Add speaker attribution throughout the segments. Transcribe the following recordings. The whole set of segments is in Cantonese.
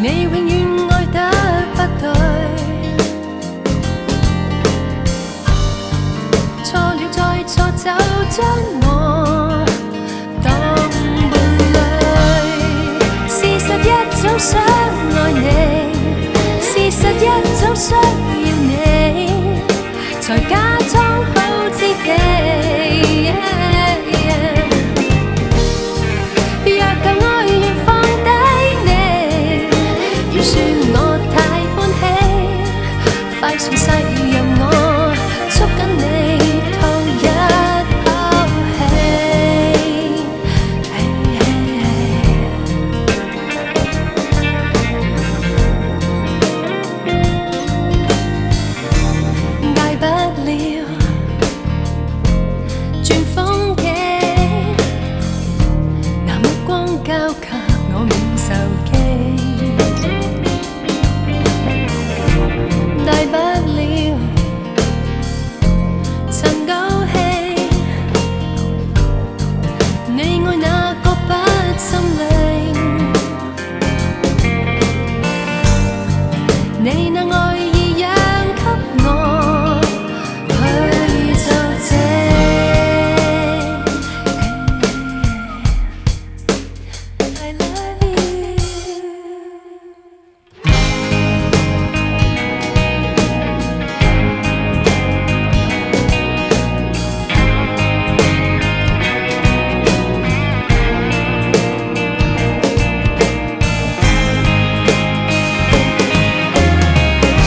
Speaker 1: 你永遠愛得不對，錯了再錯就將我當伴侶。事實一早想愛你，事實一早需要你，才假裝好知己。若舊愛願放低你，要說我太歡喜，快順勢讓我捉緊你吐一口氣。大不了轉風景，拿目光交給我免受驚。大不了曾高興，你愛那個不心領，你那愛意讓給我去做證。I love you。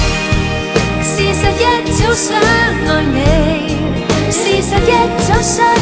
Speaker 1: 事實一早想愛你，事實一早想